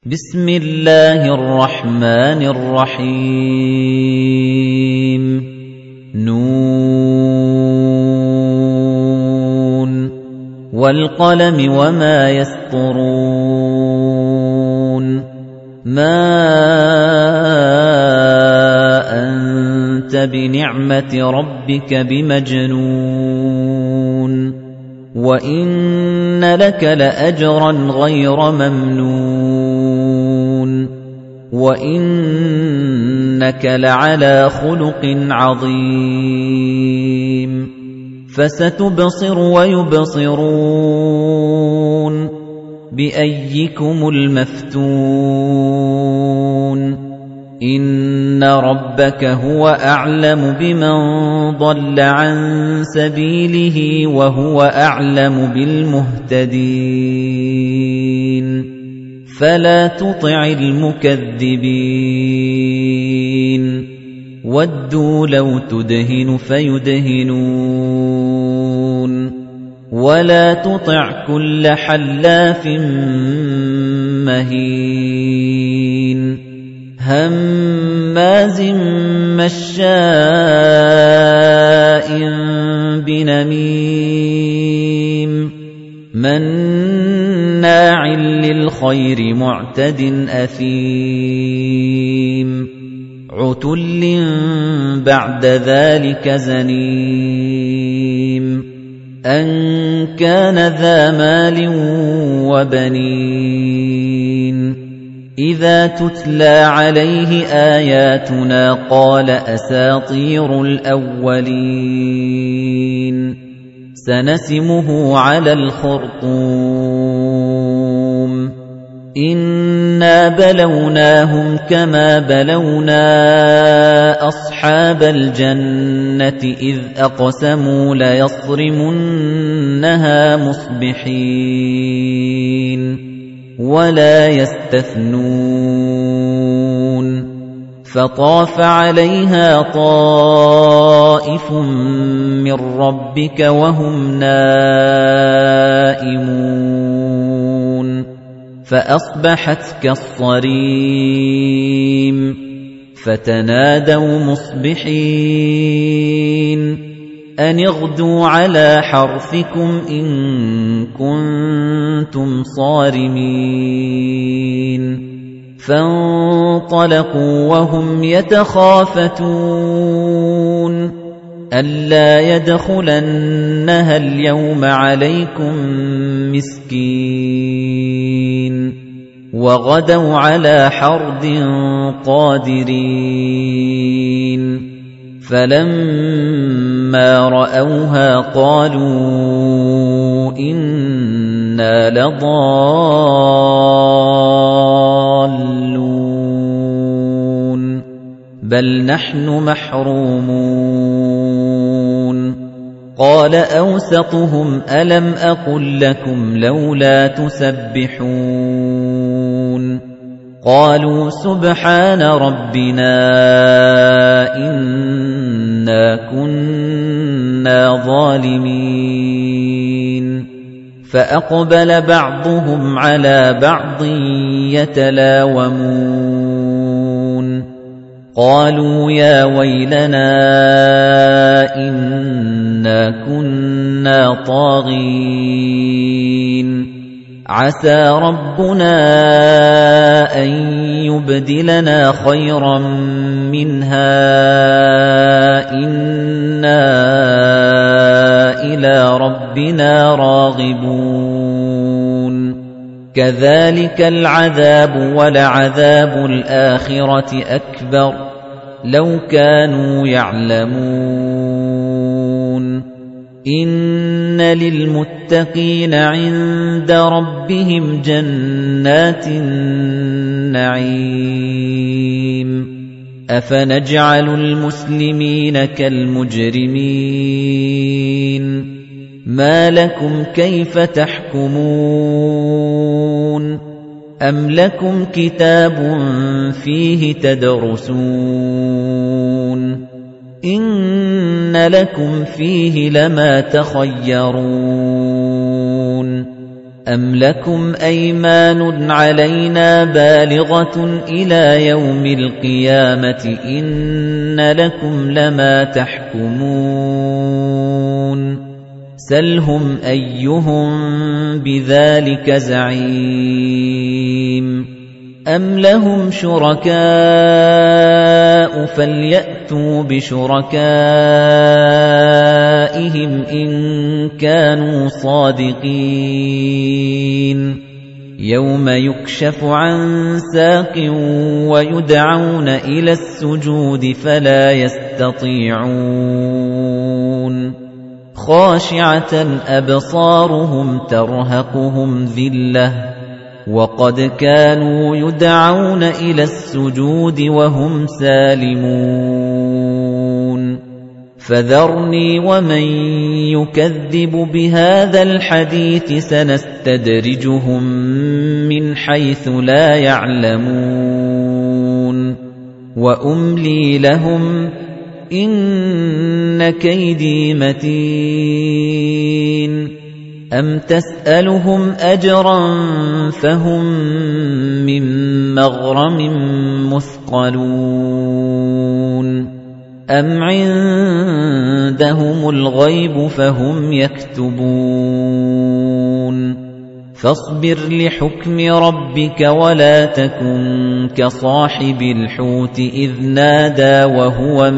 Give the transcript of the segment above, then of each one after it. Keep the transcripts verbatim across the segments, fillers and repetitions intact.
بسم الله الرحمن الرحيم نون والقلم وما يسطرون ما أنت بنعمة ربك بمجنون وإن لك لأجرا غير ممنون وَإِنَّكَ لَعَلَى خُلُقٍ عَظِيمٍ فَسَتُبْصِرُ وَيُبْصِرُونَ بِأَييِّكُمُ الْمَفْتُونُ إِنَّ رَبَّكَ هُوَ أَعْلَمُ بِمَنْ ضَلَّ عَن سَبِيلِهِ وَهُوَ أَعْلَمُ بِالْمُهْتَدِينَ فَلَا تُطِعِ الْمُكَذِّبِينَ وَدُّوا لَوْ تُدْهِنُ فَيُدْهِنُونَ وَلَا تُطِعْ كُلَّ حَلَّافٍ مَّهِينٍ هَمَّازٍ مَّشَّاءٍ بِنَمِيمٍ مَّنَّاعٍ لِّلْخَيْرِ مُعْتَدٍ أَثِيمٍ عُتُلٍّ بَعْدَ ذَلِكَ زَنِيمٍ أَن كَانَ ذَا مَالٍ وَبَنِينَ إِذَا تُتْلَى عَلَيْهِ آيَاتُنَا قَالَ أَسَاطِيرُ الْأَوَّلِينَ سَنَسِمُهُ عَلَى الْخُرْطُومِ إِنَّا بَلَوْنَاهُمْ كَمَا بَلَوْنَا أَصْحَابَ الْجَنَّةِ إِذْ أَقْسَمُوا لَيَصْرِمُنَّهَا مُصْبِحِينَ وَلَا يَسْتَثْنُونَ فَطَافَ عَلَيْهَا طَائِفٌ مِّن رَّبِّكَ وَهُمْ نَائِمُونَ فَأَصْبَحَتْ كَالصَّرِيمِ فَتَنَادَوْا مُصْبِحِينَ أَنِ اغْدُوا عَلَىٰ حَرْثِكُمْ إِن كُنتُمْ صَارِمِينَ فَانطَلَقُوا وَهُمْ يَتَخَافَتُونَ أَلَّا يَدْخُلَنَّهَا الْيَوْمَ عَلَيْكُمْ مِسْكِينٌ وَغَدَوْا عَلَىٰ حَرْدٍ قَادِرِينَ فَلَمَّا رَأَوْهَا قَالُوا إِنَّا لَضَالُّونَ بَلْ نَحْنُ مَحْرُومُونَ قَالَ أَوْسَطُهُمْ أَلَمْ أَقُل لَّكُمْ لَوْلَا تُسَبِّحُونَ قَالُوا سُبْحَانَ رَبِّنَا إِنَّا كُنَّا ظَالِمِينَ فَأَقْبَلَ بَعْضُهُمْ عَلَى بَعْضٍ يَتَلَاوَمُونَ قَالُوا يَا وَيْلَنَا إِنَّا كُنَّا طَاغِينَ عَسَى رَبُّنَا أَن يُبْدِلَنَا خَيْرًا مِنْهَا إِنَّا إِلَى رَبِّنَا رَاغِبُونَ كَذَلِكَ الْعَذَابُ وَلَعَذَابُ الْآخِرَةِ أَكْبَرُ لَوْ كَانُوا يَعْلَمُونَ إِنَّ لِلْمُتَّقِينَ عِندَ رَبِّهِمْ جَنَّاتِ النَّعِيمِ أَفَنَجْعَلُ الْمُسْلِمِينَ كَالْمُجْرِمِينَ مَا لَكُمْ كَيْفَ تَحْكُمُونَ أَمْ لَكُمْ كِتَابٌ فِيهِ تَدْرُسُونَ إِنَّ لَكُمْ فِيهِ لَمَا تَخَيَّرُونَ أَمْ لَكُمْ أَيْمَانٌ عَلَيْنَا بَالِغَةٌ إِلَى يَوْمِ الْقِيَامَةِ إِنَّ لَكُمْ لَمَا تَحْكُمُونَ سَلْهُمْ أَيُّهُم بِذَلِكَ زَعِيمٌ أَمْ لَهُمْ شُرَكَاءُ فَلْيَأْتُوا بِشُرَكَائِهِمْ إِن كَانُوا صَادِقِينَ يَوْمَ يُكْشَفُ عَن سَاقٍ وَيُدْعَوْنَ إِلَى السُّجُودِ فَلَا يَسْتَطِيعُونَ خَاشِعَةً أَبْصَارُهُمْ تَرْهَقُهُمْ ذِلَّةٌ وَقَدْ كَانُوا يُدْعَوْنَ إِلَى السُّجُودِ وَهُمْ سَالِمُونَ فَذَرْنِي وَمَن يُكَذِّبُ بِهَذَا الْحَدِيثِ سَنَسْتَدْرِجُهُم مِّنْ حَيْثُ لَا يَعْلَمُونَ وَأُمْلِي لَهُمْ إِنَّ كَيْدِي مَتِينٌ أَمْ تَسْأَلُهُمْ أَجْرًا فَهُمْ مِنْ مَغْرَمٍ مُثْقَلُونَ أَمْ عِندَهُمُ الْغَيْبُ فَهُمْ يَكْتُبُونَ فَاصْبِرْ لِحُكْمِ رَبِّكَ وَلَا تَكُنْ كَصَاحِبِ الْحُوتِ إِذْ نَادَى وَهُوَ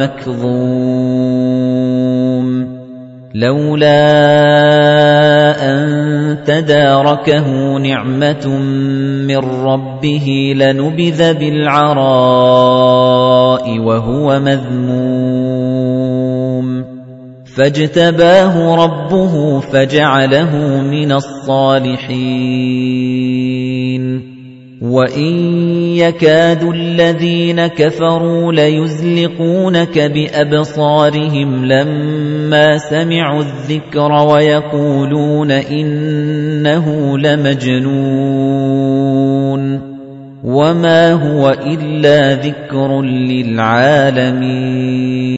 مَكْظُومٌ لَوْلَا أَن تَدَارَكَهُ نِعْمَةٌ مِّن رَّبِّهِ لَنُبِذَ بِالْعَرَاءِ وَهُوَ مَذْمُومٌ فَاجْتَبَاهُ رَبُّهُ فَجَعَلَهُ مِنَ الصَّالِحِينَ وَإِن يَكَادُ الَّذِينَ كَفَرُوا لَيُزْلِقُونَكَ بِأَبْصَارِهِمْ لَمَّا سَمِعُوا الذِّكْرَ وَيَقُولُونَ إِنَّهُ لَمَجْنُونٌ وَمَا هُوَ إِلَّا ذِكْرٌ لِّلْعَالَمِينَ